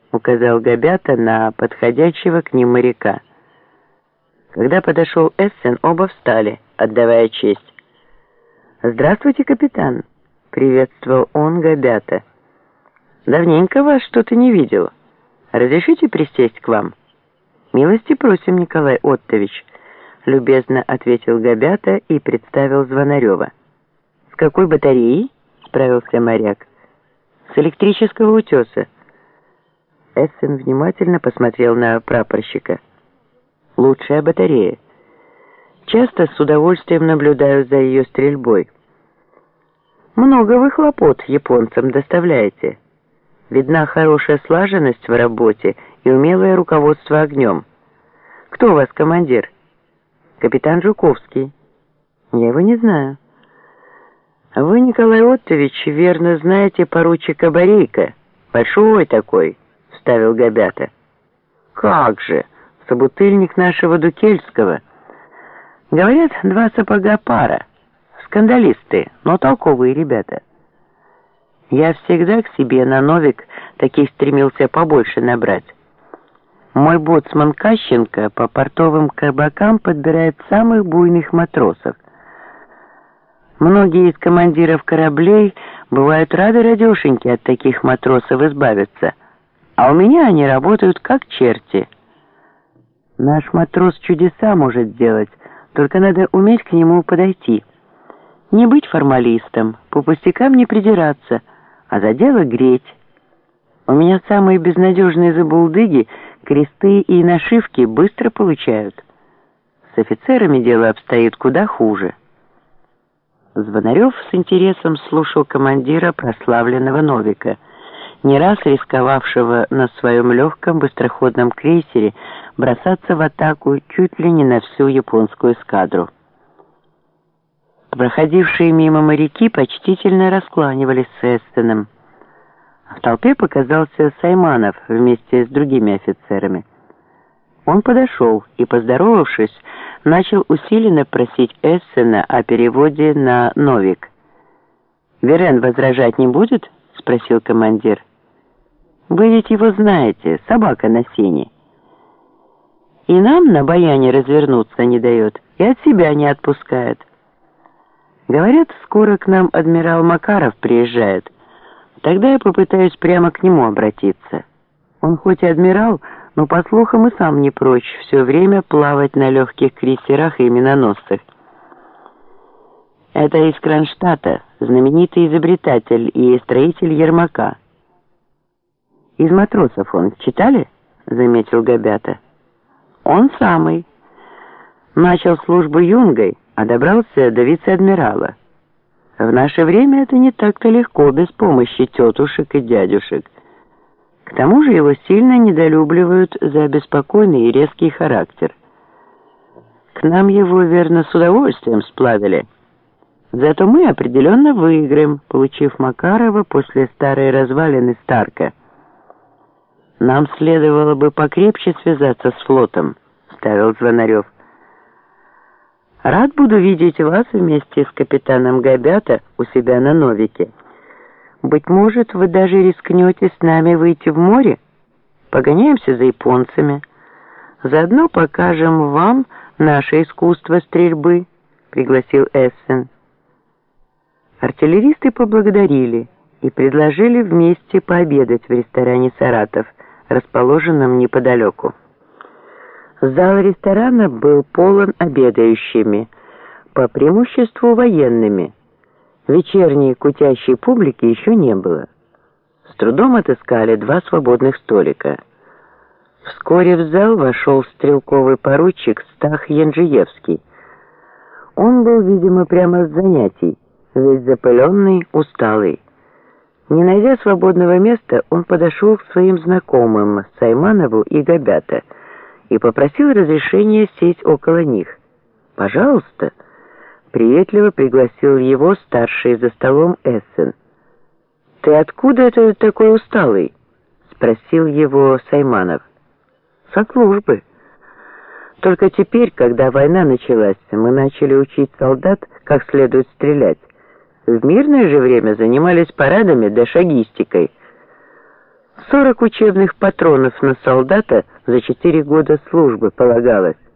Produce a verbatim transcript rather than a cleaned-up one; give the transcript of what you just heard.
— указал Габята на подходящего к ним моряка. Когда подошел Эссен, оба встали, отдавая честь. «Здравствуйте, капитан!» — приветствовал он Габята. «Давненько вас что-то не видел. Разрешите присесть к вам?» «Милости просим, Николай Оттович», — любезно ответил Габята и представил Звонарева. «С какой батареи?» — справился моряк. «С электрического утеса». Эссен внимательно посмотрел на прапорщика. «Лучшая батарея. Часто с удовольствием наблюдаю за ее стрельбой. Много вы хлопот японцам доставляете. Видна хорошая слаженность в работе и умелое руководство огнем. Кто у вас командир?» «Капитан Жуковский». «Я его не знаю». «Вы, Николай Оттович, верно знаете поручика Борейко. Большой такой», — вставил Габята. «Как же, собутыльник нашего Дукельского. Говорят, два сапога пара. Скандалисты, но толковые ребята. Я всегда к себе на Новик таких стремился побольше набрать. Мой боцман Кащенко по портовым кабакам подбирает самых буйных матросов. Многие из командиров кораблей бывают рады радешеньки от таких матросов избавиться, а у меня они работают как черти. Наш матрос чудеса может сделать, только надо уметь к нему подойти. Не быть формалистом, по пустякам не придираться, а за дело греть. У меня самые безнадежные забулдыги кресты и нашивки быстро получают. С офицерами дело обстоит куда хуже». Звонарев с интересом слушал командира прославленного Новика, не раз рисковавшего на своем легком быстроходном крейсере бросаться в атаку чуть ли не на всю японскую эскадру. Проходившие мимо моряки почтительно раскланивались с Эссеном. В толпе показался Сайманов вместе с другими офицерами. Он подошел и, поздоровавшись, начал усиленно просить Эссена о переводе на Новик. «Верен возражать не будет?» — спросил командир. «Вы ведь его знаете, собака на сене. И нам на баяне развернуться не дает, и от себя не отпускает. Говорят, скоро к нам адмирал Макаров приезжает. Тогда я попытаюсь прямо к нему обратиться. Он хоть и адмирал, но, по слухам, и сам не прочь все время плавать на легких крейсерах и миноносцах. Это из Кронштадта, знаменитый изобретатель и строитель Ермака. Из матросов он, читали?» — заметил Габята. «Он самый. Начал службу юнгой, а добрался до вице-адмирала. В наше время это не так-то легко без помощи тетушек и дядюшек. К тому же его сильно недолюбливают за беспокойный и резкий характер. К нам его, верно, с удовольствием сплавили. Зато мы определенно выиграем, получив Макарова после старой развалины Старка. Нам следовало бы покрепче связаться с флотом», — вставил Звонарев. «Рад буду видеть вас вместе с капитаном Габята у себя на Новике. Быть может, вы даже рискнете с нами выйти в море? Погоняемся за японцами. Заодно покажем вам наше искусство стрельбы», — пригласил Эссен. Артиллеристы поблагодарили и предложили вместе пообедать в ресторане «Саратов», расположенном неподалеку. Зал ресторана был полон обедающими, по преимуществу военными. Вечерней кутящей публики еще не было. С трудом отыскали два свободных столика. Вскоре в зал вошел стрелковый поручик Стах Янджиевский. Он был, видимо, прямо с занятий, весь запыленный, усталый. Не найдя свободного места, он подошел к своим знакомым Сайманову и Габята и попросил разрешения сесть около них. «Пожалуйста», — приветливо пригласил его старший за столом Эссен. «Ты откуда это такой усталый?» — спросил его Сайманов. «Со службы. Только теперь, когда война началась, мы начали учить солдат, как следует стрелять. В мирное же время занимались парадами да шагистикой. сорок учебных патронов на солдата за четыре года службы полагалось.